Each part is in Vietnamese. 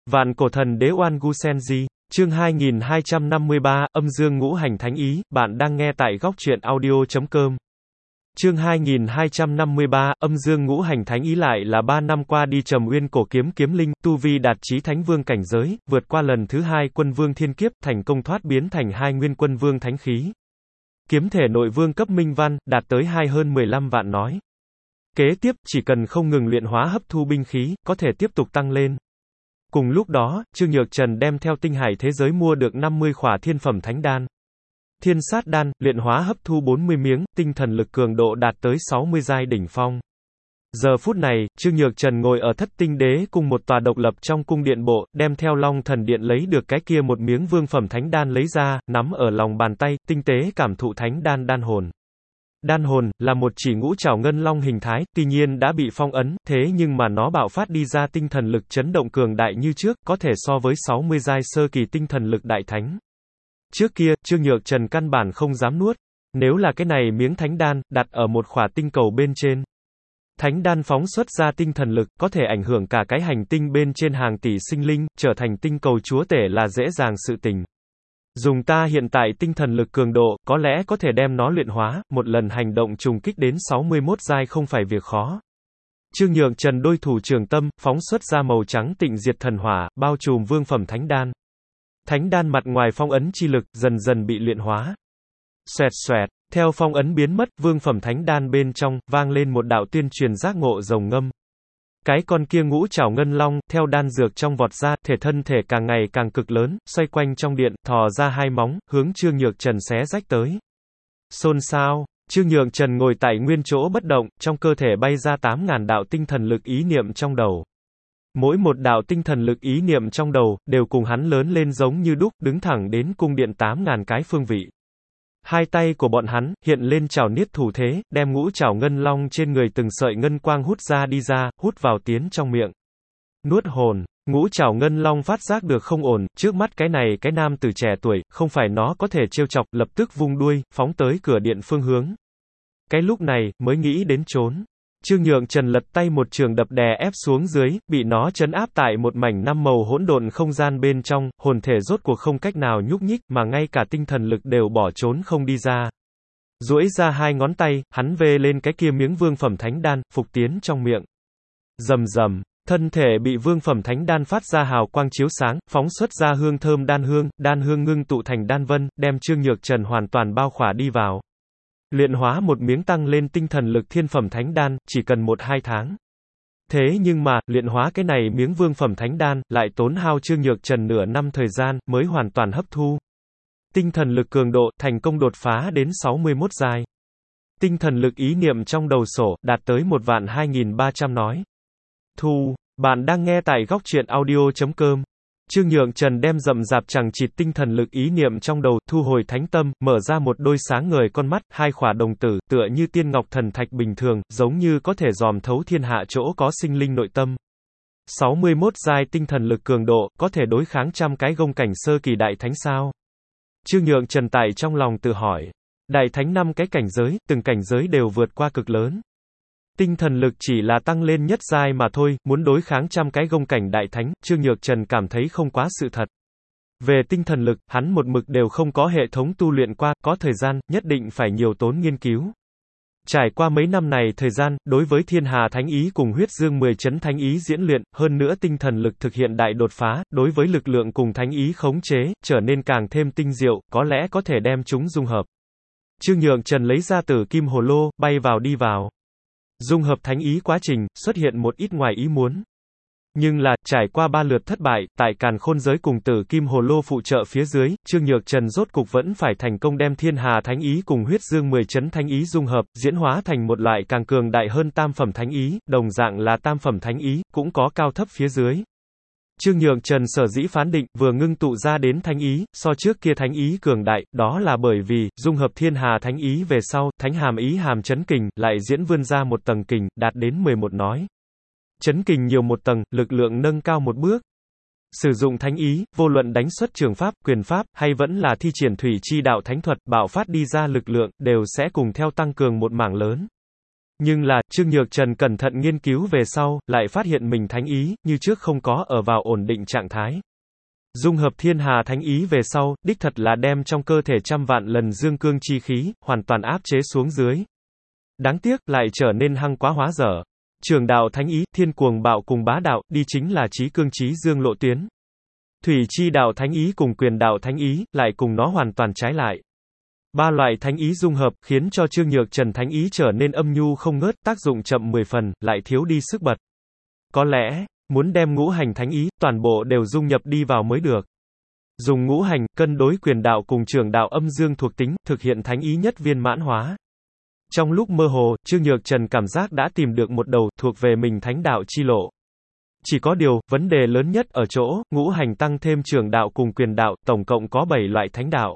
Vạn cổ thần đế Oan Gu Senji, chương 2253, âm dương ngũ hành thánh ý, bạn đang nghe tại góc truyện audio.com. Chương 2253, âm dương ngũ hành thánh ý lại là 3 năm qua đi Trầm Uyên cổ kiếm kiếm linh, tu vi đạt chí thánh vương cảnh giới, vượt qua lần thứ 2 quân vương thiên kiếp, thành công thoát biến thành 2 nguyên quân vương thánh khí. Kiếm thể nội vương cấp minh văn, đạt tới hơn 15 vạn nói. Kế tiếp, chỉ cần không ngừng luyện hóa hấp thu binh khí, có thể tiếp tục tăng lên. Cùng lúc đó, Trương Nhược Trần đem theo tinh hải thế giới mua được 50 khỏa thiên phẩm thánh đan. Thiên sát đan, luyện hóa hấp thu 40 miếng, tinh thần lực cường độ đạt tới 60 giai đỉnh phong. Giờ phút này, Trương Nhược Trần ngồi ở Thất Tinh Đế cung một tòa độc lập trong cung điện bộ, đem theo Long Thần Điện lấy được cái kia một miếng vương phẩm thánh đan lấy ra, nắm ở lòng bàn tay, tinh tế cảm thụ thánh đan đan hồn. Đan hồn, là một chỉ ngũ trảo ngân long hình thái, tuy nhiên đã bị phong ấn, thế nhưng mà nó bạo phát đi ra tinh thần lực chấn động cường đại như trước, có thể so với 60 giai sơ kỳ tinh thần lực đại thánh. Trước kia, Trương Nhược Trần căn bản không dám nuốt. Nếu là cái này miếng thánh đan, đặt ở một khỏa tinh cầu bên trên. Thánh đan phóng xuất ra tinh thần lực, có thể ảnh hưởng cả cái hành tinh bên trên hàng tỷ sinh linh, trở thành tinh cầu chúa tể là dễ dàng sự tình. Dùng ta hiện tại tinh thần lực cường độ, có lẽ có thể đem nó luyện hóa, một lần hành động trùng kích đến 61 giai không phải việc khó. Trương Nhược Trần đôi thủ trường tâm, phóng xuất ra màu trắng tịnh diệt thần hỏa, bao trùm vương phẩm thánh đan. Thánh đan mặt ngoài phong ấn chi lực, dần dần bị luyện hóa. Xoẹt xoẹt, theo phong ấn biến mất, vương phẩm thánh đan bên trong, vang lên một đạo tuyên truyền giác ngộ rồng ngâm. Cái con kia ngũ trảo ngân long, theo đan dược trong vọt ra, thân thể càng ngày càng cực lớn, xoay quanh trong điện, thò ra 2 móng, hướng Trương Nhược Trần xé rách tới. Xôn xao, Trương Nhược Trần ngồi tại nguyên chỗ bất động, trong cơ thể bay ra 8.000 đạo tinh thần lực ý niệm trong đầu. Mỗi một đạo tinh thần lực ý niệm trong đầu, đều cùng hắn lớn lên giống như đúc, đứng thẳng đến cung điện 8.000 cái phương vị. Hai tay của bọn hắn, hiện lên trảo niết thủ thế, đem ngũ trảo ngân long trên người từng sợi ngân quang hút ra đi ra, hút vào tiến trong miệng. Nuốt hồn, ngũ trảo ngân long phát giác được không ổn, trước mắt cái này cái nam tử trẻ tuổi, không phải nó có thể trêu chọc, lập tức vung đuôi, phóng tới cửa điện phương hướng. Cái lúc này, mới nghĩ đến trốn. Trương Nhược Trần lật tay một trường đập đè ép xuống dưới, bị nó trấn áp tại một mảnh 5 màu hỗn độn không gian bên trong, hồn thể rốt cuộc không cách nào nhúc nhích, mà ngay cả tinh thần lực đều bỏ trốn không đi ra. Duỗi ra 2 ngón tay, hắn vê lên cái kia miếng vương phẩm thánh đan, phục tiến trong miệng. Rầm rầm, thân thể bị vương phẩm thánh đan phát ra hào quang chiếu sáng, phóng xuất ra hương thơm đan hương ngưng tụ thành đan vân, đem Trương Nhược Trần hoàn toàn bao khỏa đi vào. Luyện hóa một miếng tăng lên tinh thần lực thiên phẩm thánh đan, chỉ cần 1-2 tháng. Thế nhưng mà, luyện hóa cái này miếng vương phẩm thánh đan, lại tốn hao Trương Nhược Trần nửa năm thời gian, mới hoàn toàn hấp thu. Tinh thần lực cường độ, thành công đột phá đến 61 giai. Tinh thần lực ý niệm trong đầu sổ, đạt tới 1.2300 nói. Bạn đang nghe tại góc truyện audio.com. Trương Nhược Trần đem rậm rạp chằng chịt tinh thần lực ý niệm trong đầu, thu hồi thánh tâm, mở ra một đôi sáng ngời con mắt, 2 khỏa đồng tử, tựa như tiên ngọc thần thạch bình thường, giống như có thể dòm thấu thiên hạ chỗ có sinh linh nội tâm. 61 giai tinh thần lực cường độ, có thể đối kháng trăm cái gông cảnh sơ kỳ đại thánh sao? Trương Nhược Trần tại trong lòng tự hỏi. Đại thánh 5 cái cảnh giới, từng cảnh giới đều vượt qua cực lớn. Tinh thần lực chỉ là tăng lên nhất giai mà thôi, muốn đối kháng trăm cái gông cảnh đại thánh, Trương Nhược Trần cảm thấy không quá sự thật. Về tinh thần lực, hắn một mực đều không có hệ thống tu luyện qua, có thời gian, nhất định phải nhiều tốn nghiên cứu. Trải qua mấy năm này thời gian, đối với thiên hà thánh ý cùng huyết dương 10 chấn thánh ý diễn luyện, hơn nữa tinh thần lực thực hiện đại đột phá, đối với lực lượng cùng thánh ý khống chế, trở nên càng thêm tinh diệu, có lẽ có thể đem chúng dung hợp. Trương Nhược Trần lấy ra tử kim hồ lô, bay vào đi vào. Dung hợp thánh ý quá trình, xuất hiện một ít ngoài ý muốn. Nhưng là, trải qua 3 lượt thất bại, tại càn khôn giới cùng tử kim hồ lô phụ trợ phía dưới, Trương Nhược Trần rốt cục vẫn phải thành công đem thiên hà thánh ý cùng huyết dương 10 chấn thánh ý dung hợp, diễn hóa thành một loại càng cường đại hơn tam phẩm thánh ý, đồng dạng là tam phẩm thánh ý, cũng có cao thấp phía dưới. Trương Nhược Trần sở dĩ phán định, vừa ngưng tụ ra đến thánh ý, so trước kia thánh ý cường đại, đó là bởi vì, dung hợp thiên hà thánh ý về sau, thánh hàm ý hàm chấn kình, lại diễn vươn ra một tầng kình, đạt đến 11 nói. Chấn kình nhiều một tầng, lực lượng nâng cao một bước. Sử dụng thánh ý, vô luận đánh xuất trường pháp, quyền pháp, hay vẫn là thi triển thủy chi đạo thánh thuật, bạo phát đi ra lực lượng, đều sẽ cùng theo tăng cường một mảng lớn. Nhưng là, Trương Nhược Trần cẩn thận nghiên cứu về sau, lại phát hiện mình thánh ý, như trước không có ở vào ổn định trạng thái. Dung hợp thiên hà thánh ý về sau, đích thật là đem trong cơ thể trăm vạn lần dương cương chi khí, hoàn toàn áp chế xuống dưới. Đáng tiếc, lại trở nên hăng quá hóa dở. Trường đạo thánh ý, thiên cuồng bạo cùng bá đạo, đi chính là chí cương chí dương lộ tuyến. Thủy chi đạo thánh ý cùng quyền đạo thánh ý, lại cùng nó hoàn toàn trái lại. Ba loại thánh ý dung hợp, khiến cho Trương Nhược Trần thánh ý trở nên âm nhu không ngớt, tác dụng chậm 10 phần, lại thiếu đi sức bật. Có lẽ, muốn đem ngũ hành thánh ý, toàn bộ đều dung nhập đi vào mới được. Dùng ngũ hành, cân đối quyền đạo cùng trường đạo âm dương thuộc tính, thực hiện thánh ý nhất viên mãn hóa. Trong lúc mơ hồ, Trương Nhược Trần cảm giác đã tìm được một đầu, thuộc về mình thánh đạo chi lộ. Chỉ có điều, vấn đề lớn nhất ở chỗ, ngũ hành tăng thêm trường đạo cùng quyền đạo, tổng cộng có 7 loại thánh đạo.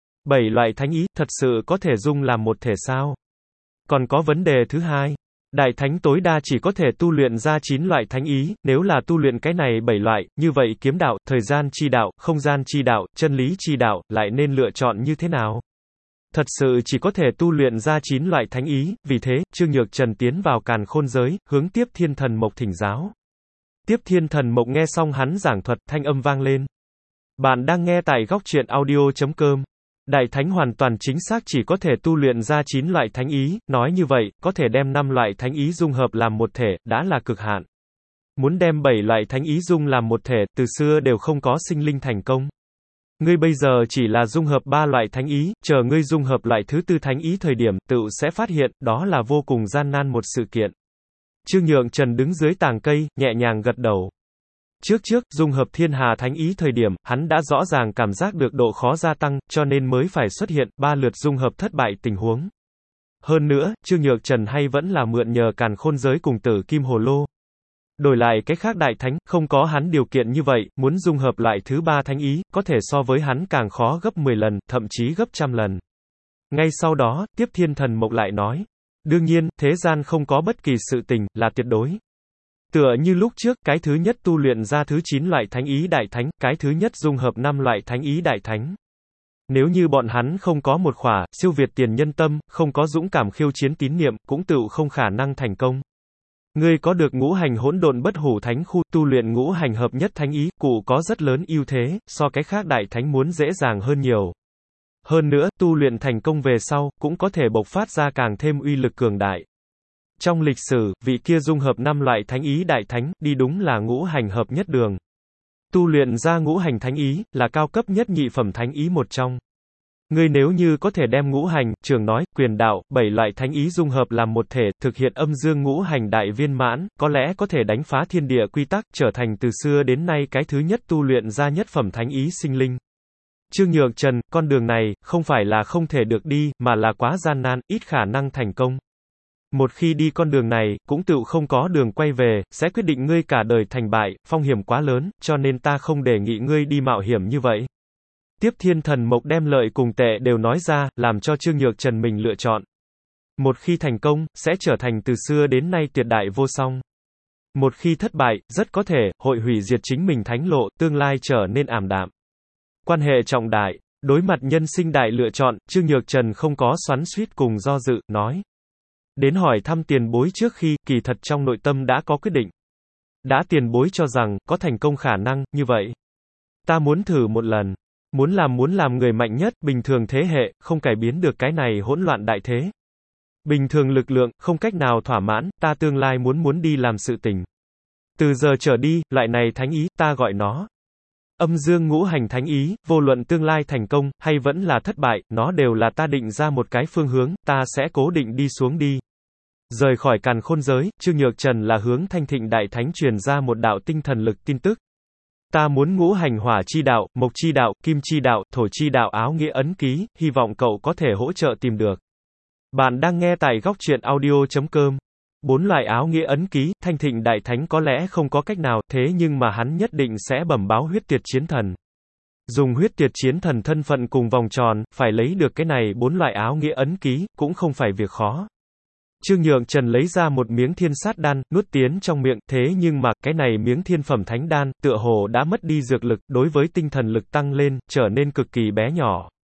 7 loại thánh ý, thật sự có thể dung làm một thể sao? Còn có vấn đề thứ hai. Đại thánh tối đa chỉ có thể tu luyện ra 9 loại thánh ý, nếu là tu luyện cái này 7 loại, như vậy kiếm đạo, thời gian chi đạo, không gian chi đạo, chân lý chi đạo, lại nên lựa chọn như thế nào? Thật sự chỉ có thể tu luyện ra 9 loại thánh ý, vì thế, Trương Nhược Trần tiến vào càn khôn giới, hướng Tiếp Thiên Thần Mộc thỉnh giáo. Tiếp Thiên Thần Mộc nghe xong hắn giảng thuật, thanh âm vang lên. Bạn đang nghe tại góc truyện audio.com. Đại thánh hoàn toàn chính xác chỉ có thể tu luyện ra 9 loại thánh ý, nói như vậy, có thể đem 5 loại thánh ý dung hợp làm một thể, đã là cực hạn. Muốn đem 7 loại thánh ý dung làm một thể, từ xưa đều không có sinh linh thành công. Ngươi bây giờ chỉ là dung hợp 3 loại thánh ý, chờ ngươi dung hợp loại thứ 4 thánh ý thời điểm, tự sẽ phát hiện, đó là vô cùng gian nan một sự kiện. Trương Nhược Trần đứng dưới tàng cây, nhẹ nhàng gật đầu. Trước, dung hợp thiên hà thánh ý thời điểm, hắn đã rõ ràng cảm giác được độ khó gia tăng, cho nên mới phải xuất hiện 3 lượt dung hợp thất bại tình huống. Hơn nữa, Trương Nhược Trần hay vẫn là mượn nhờ càn khôn giới cùng tử kim hồ lô. Đổi lại cái khác đại thánh, không có hắn điều kiện như vậy, muốn dung hợp lại thứ 3 thánh ý, có thể so với hắn càng khó gấp 10 lần, thậm chí gấp trăm lần. Ngay sau đó, Tiếp Thiên Thần Mộc lại nói. Đương nhiên, thế gian không có bất kỳ sự tình, là tuyệt đối. Tựa như lúc trước, cái thứ nhất tu luyện ra thứ 9 loại thánh ý đại thánh, cái thứ nhất dung hợp 5 loại thánh ý đại thánh. Nếu như bọn hắn không có một khỏa, siêu việt tiền nhân tâm, không có dũng cảm khiêu chiến tín niệm, cũng tự không khả năng thành công. Ngươi có được ngũ hành hỗn độn bất hủ thánh khu, tu luyện ngũ hành hợp nhất thánh ý, cụ có rất lớn ưu thế, so cái khác đại thánh muốn dễ dàng hơn nhiều. Hơn nữa, tu luyện thành công về sau, cũng có thể bộc phát ra càng thêm uy lực cường đại. Trong lịch sử, vị kia dung hợp 5 loại thánh ý đại thánh, đi đúng là ngũ hành hợp nhất đường. Tu luyện ra ngũ hành thánh ý, là cao cấp nhất nhị phẩm thánh ý một trong. Ngươi nếu như có thể đem ngũ hành, trường nói, quyền đạo, 7 loại thánh ý dung hợp làm một thể, thực hiện âm dương ngũ hành đại viên mãn, có lẽ có thể đánh phá thiên địa quy tắc, trở thành từ xưa đến nay cái thứ nhất tu luyện ra nhất phẩm thánh ý sinh linh. Trương Nhược Trần, con đường này, không phải là không thể được đi, mà là quá gian nan, ít khả năng thành công. Một khi đi con đường này, cũng tự không có đường quay về, sẽ quyết định ngươi cả đời thành bại, phong hiểm quá lớn, cho nên ta không đề nghị ngươi đi mạo hiểm như vậy. Tiếp Thiên Thần Mộc đem lợi cùng tệ đều nói ra, làm cho Trương Nhược Trần mình lựa chọn. Một khi thành công, sẽ trở thành từ xưa đến nay tuyệt đại vô song. Một khi thất bại, rất có thể, hội hủy diệt chính mình thánh lộ, tương lai trở nên ảm đạm. Quan hệ trọng đại, đối mặt nhân sinh đại lựa chọn, Trương Nhược Trần không có xoắn xuýt cùng do dự, nói. Đến hỏi thăm tiền bối trước khi, kỳ thật trong nội tâm đã có quyết định. Đã tiền bối cho rằng, có thành công khả năng, như vậy. Ta muốn thử một lần. Muốn làm người mạnh nhất, bình thường thế hệ, không cải biến được cái này hỗn loạn đại thế. Bình thường lực lượng, không cách nào thỏa mãn, ta tương lai muốn đi làm sự tình. Từ giờ trở đi, loại này thánh ý, ta gọi nó. Âm dương ngũ hành thánh ý, vô luận tương lai thành công, hay vẫn là thất bại, nó đều là ta định ra một cái phương hướng, ta sẽ cố định đi xuống đi. Rời khỏi càn khôn giới, Trương Nhược Trần là hướng Thanh Thịnh Đại Thánh truyền ra một đạo tinh thần lực tin tức. Ta muốn ngũ hành hỏa chi đạo, mộc chi đạo, kim chi đạo, thổ chi đạo áo nghĩa ấn ký, hy vọng cậu có thể hỗ trợ tìm được. Bạn đang nghe tại góc truyện audio.com. 4 loại áo nghĩa ấn ký, Thanh Thịnh Đại Thánh có lẽ không có cách nào, thế nhưng mà hắn nhất định sẽ bẩm báo huyết tiệt chiến thần. Dùng huyết tiệt chiến thần thân phận cùng vòng tròn, phải lấy được cái này 4 loại áo nghĩa ấn ký, cũng không phải việc khó. Trương Nhược Trần lấy ra một miếng thiên sát đan, nuốt tiến trong miệng, thế nhưng mà, cái này miếng thiên phẩm thánh đan, tựa hồ đã mất đi dược lực, đối với tinh thần lực tăng lên, trở nên cực kỳ bé nhỏ.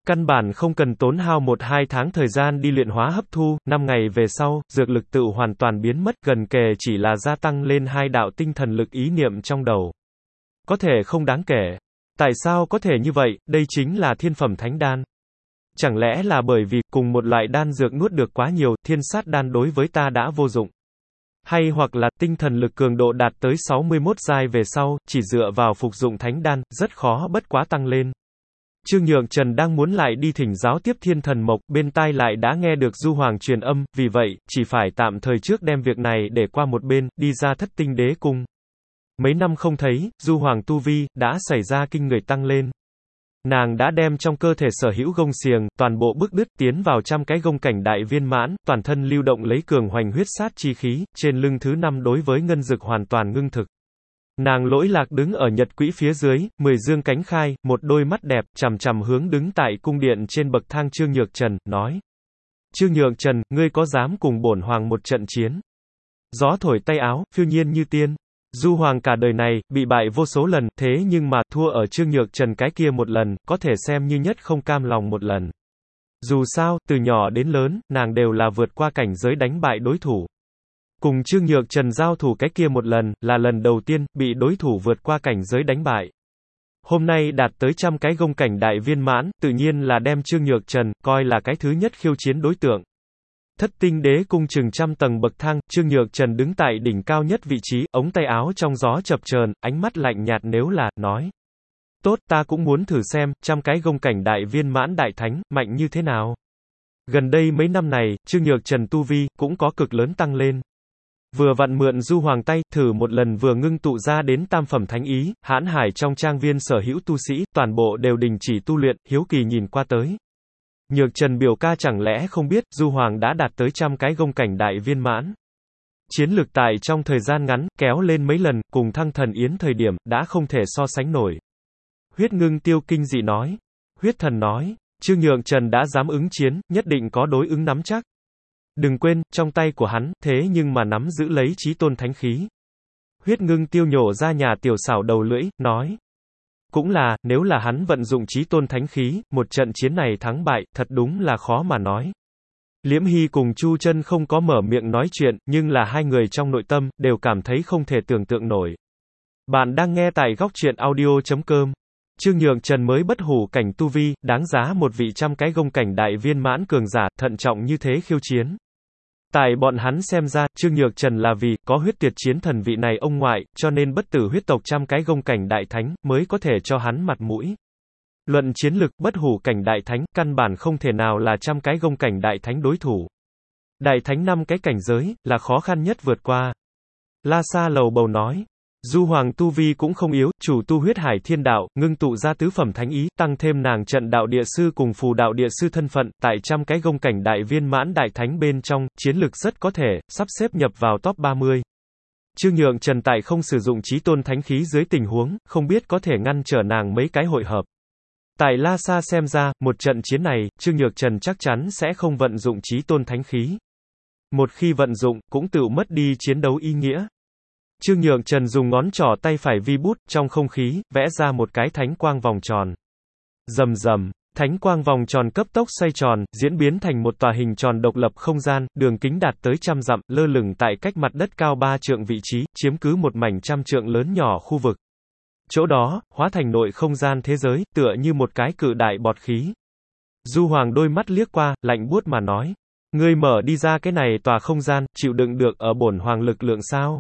Căn bản không cần tốn hao 1-2 tháng thời gian đi luyện hóa hấp thu, 5 ngày về sau, dược lực tự hoàn toàn biến mất, gần kề chỉ là gia tăng lên 2 đạo tinh thần lực ý niệm trong đầu. Có thể không đáng kể. Tại sao có thể như vậy, đây chính là thiên phẩm thánh đan. Chẳng lẽ là bởi vì, cùng một loại đan dược nuốt được quá nhiều, thiên sát đan đối với ta đã vô dụng. Hay hoặc là, tinh thần lực cường độ đạt tới 61 giai về sau, chỉ dựa vào phục dụng thánh đan, rất khó bất quá tăng lên. Trương Nhượng Trần đang muốn lại đi thỉnh giáo tiếp thiên thần mộc, bên tai lại đã nghe được Du Hoàng truyền âm, vì vậy, chỉ phải tạm thời trước đem việc này để qua một bên, đi ra Thất Tinh Đế Cung. Mấy năm không thấy, Du Hoàng tu vi, đã xảy ra kinh người tăng lên. Nàng đã đem trong cơ thể sở hữu gông xiềng, toàn bộ bức đứt tiến vào 100 cái gông cảnh đại viên mãn, toàn thân lưu động lấy cường hoành huyết sát chi khí, trên lưng thứ 5 đối với ngân dực hoàn toàn ngưng thực. Nàng lỗi lạc đứng ở nhật quỹ phía dưới, 10 dương cánh khai, một đôi mắt đẹp, chằm chằm hướng đứng tại cung điện trên bậc thang Trương Nhược Trần, nói. Trương Nhược Trần, ngươi có dám cùng bổn hoàng một trận chiến? Gió thổi tay áo, phiêu nhiên như tiên. Du Hoàng cả đời này, bị bại vô số lần, thế nhưng mà, thua ở Trương Nhược Trần cái kia một lần, có thể xem như nhất không cam lòng một lần. Dù sao, từ nhỏ đến lớn, nàng đều là vượt qua cảnh giới đánh bại đối thủ. Cùng Trương Nhược Trần giao thủ cái kia một lần, là lần đầu tiên, bị đối thủ vượt qua cảnh giới đánh bại. Hôm nay đạt tới 100 cái gông cảnh đại viên mãn, tự nhiên là đem Trương Nhược Trần, coi là cái thứ nhất khiêu chiến đối tượng. Thất Tinh Đế Cung chừng 100 tầng bậc thang, Trương Nhược Trần đứng tại đỉnh cao nhất vị trí, ống tay áo trong gió chập chờn, ánh mắt lạnh nhạt nếu là, nói. Tốt, ta cũng muốn thử xem, 100 cái gông cảnh đại viên mãn đại thánh, mạnh như thế nào. Gần đây mấy năm này, Trương Nhược Trần tu vi, cũng có cực lớn tăng lên. Vừa vặn mượn Du Hoàng tay, thử một lần vừa ngưng tụ ra đến tam phẩm thánh ý, hãn hải trong trang viên sở hữu tu sĩ, toàn bộ đều đình chỉ tu luyện, hiếu kỳ nhìn qua tới. Nhược Trần biểu ca chẳng lẽ không biết, Du Hoàng đã đạt tới 100 cái gông cảnh đại viên mãn. Chiến lực tại trong thời gian ngắn, kéo lên mấy lần, cùng Thăng Thần Yến thời điểm, đã không thể so sánh nổi. Huyết Ngưng Tiêu kinh dị nói. Huyết Thần nói, Trương Nhược Trần đã dám ứng chiến, nhất định có đối ứng nắm chắc. Đừng quên, trong tay của hắn, thế nhưng mà nắm giữ lấy chí tôn thánh khí. Huyết Ngưng Tiêu nhổ ra nhà tiểu xảo đầu lưỡi, nói. Cũng là, nếu là hắn vận dụng chí tôn thánh khí, một trận chiến này thắng bại, thật đúng là khó mà nói. Liễm Hy cùng Chu Chân không có mở miệng nói chuyện, nhưng là hai người trong nội tâm, đều cảm thấy không thể tưởng tượng nổi. Bạn đang nghe tại góc truyện audio.com. Trương Nhược Trần mới bất hủ cảnh tu vi, đáng giá một vị 100 cái gông cảnh đại viên mãn cường giả, thận trọng như thế khiêu chiến. Tại bọn hắn xem ra, Trương Nhược Trần là vì, có huyết tuyệt chiến thần vị này ông ngoại, cho nên bất tử huyết tộc 100 cái gông cảnh đại thánh, mới có thể cho hắn mặt mũi. Luận chiến lực, bất hủ cảnh đại thánh, căn bản không thể nào là 100 cái gông cảnh đại thánh đối thủ. Đại thánh 5 cái cảnh giới, là khó khăn nhất vượt qua. La Sa lầu bầu nói. Du Hoàng tu vi cũng không yếu, chủ tu huyết hải thiên đạo, ngưng tụ ra tứ phẩm thánh ý, tăng thêm nàng trận đạo địa sư cùng phù đạo địa sư thân phận, tại 100 cái gông cảnh đại viên mãn đại thánh bên trong, chiến lực rất có thể, sắp xếp nhập vào top 30. Trương Nhượng Trần tại không sử dụng chí tôn thánh khí dưới tình huống, không biết có thể ngăn trở nàng mấy cái hội hợp. Tại La Sa xem ra, một trận chiến này, Trương Nhược Trần chắc chắn sẽ không vận dụng chí tôn thánh khí. Một khi vận dụng, cũng tự mất đi chiến đấu ý nghĩa. Trương Nhượng Trần dùng ngón trỏ tay phải vi bút, trong không khí, vẽ ra một cái thánh quang vòng tròn. Rầm rầm, thánh quang vòng tròn cấp tốc xoay tròn, diễn biến thành một tòa hình tròn độc lập không gian, đường kính đạt tới 100 dặm, lơ lửng tại cách mặt đất cao 3 trượng vị trí, chiếm cứ một mảnh 100 trượng lớn nhỏ khu vực. Chỗ đó, hóa thành nội không gian thế giới, tựa như một cái cự đại bọt khí. Du Hoàng đôi mắt liếc qua, lạnh buốt mà nói. Ngươi mở đi ra cái này tòa không gian, chịu đựng được ở bổn hoàng lực lượng sao?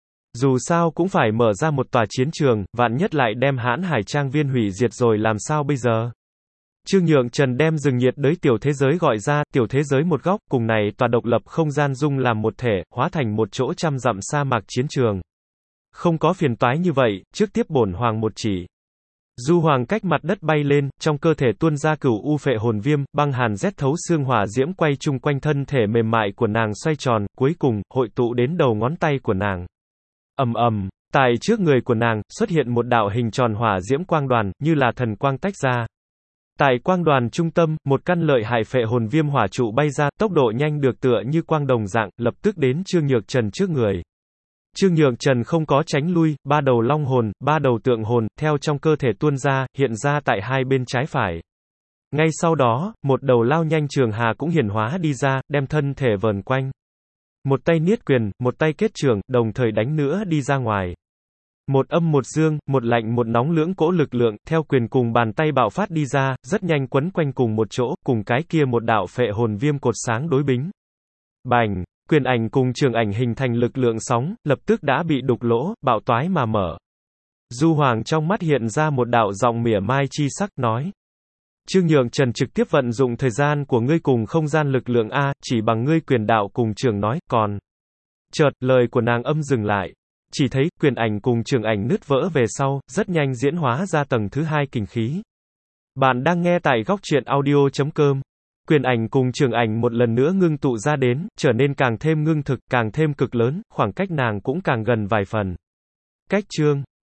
Dù sao cũng phải mở ra một tòa chiến trường, vạn nhất lại đem hãn hải trang viên hủy diệt rồi làm sao bây giờ? Trương Nhượng Trần đem rừng nhiệt đới tiểu thế giới gọi ra, tiểu thế giới một góc, cùng này tòa độc lập không gian dung làm một thể, hóa thành một chỗ 100 dặm sa mạc chiến trường. Không có phiền toái như vậy, trước tiếp bổn hoàng một chỉ. Du Hoàng cách mặt đất bay lên, trong cơ thể tuôn ra cửu u phệ hồn viêm, băng hàn rét thấu xương hỏa diễm quay chung quanh thân thể mềm mại của nàng xoay tròn, cuối cùng, hội tụ đến đầu ngón tay của nàng. Ầm ầm, tại trước người của nàng, xuất hiện một đạo hình tròn hỏa diễm quang đoàn, như là thần quang tách ra. Tại quang đoàn trung tâm, một căn lợi hại phệ hồn viêm hỏa trụ bay ra, tốc độ nhanh được tựa như quang đồng dạng, lập tức đến Trương Nhược Trần trước người. Trương Nhược Trần không có tránh lui, 3 đầu long hồn, 3 đầu tượng hồn, theo trong cơ thể tuôn ra, hiện ra tại hai bên trái phải. Ngay sau đó, một đầu lao nhanh trường hà cũng hiển hóa đi ra, đem thân thể vờn quanh. Một tay niết quyền, một tay kết trường, đồng thời đánh nữa đi ra ngoài. Một âm một dương, một lạnh một nóng lưỡng cỗ lực lượng, theo quyền cùng bàn tay bạo phát đi ra, rất nhanh quấn quanh cùng một chỗ, cùng cái kia một đạo phệ hồn viêm cột sáng đối bính. Bành! Quyền ảnh cùng trường ảnh hình thành lực lượng sóng, lập tức đã bị đục lỗ, bạo toái mà mở. Du Hoàng trong mắt hiện ra một đạo giọng mỉa mai chi sắc, nói. Trương Nhượng Trần trực tiếp vận dụng thời gian của ngươi cùng không gian lực lượng A, chỉ bằng ngươi quyền đạo cùng trường nói, còn. Chợt, lời của nàng âm dừng lại. Chỉ thấy, quyền ảnh cùng trường ảnh nứt vỡ về sau, rất nhanh diễn hóa ra tầng thứ 2 kình khí. Bạn đang nghe tại góc truyện audio.com. Quyền ảnh cùng trường ảnh một lần nữa ngưng tụ ra đến, trở nên càng thêm ngưng thực, càng thêm cực lớn, khoảng cách nàng cũng càng gần vài phần. Cách chương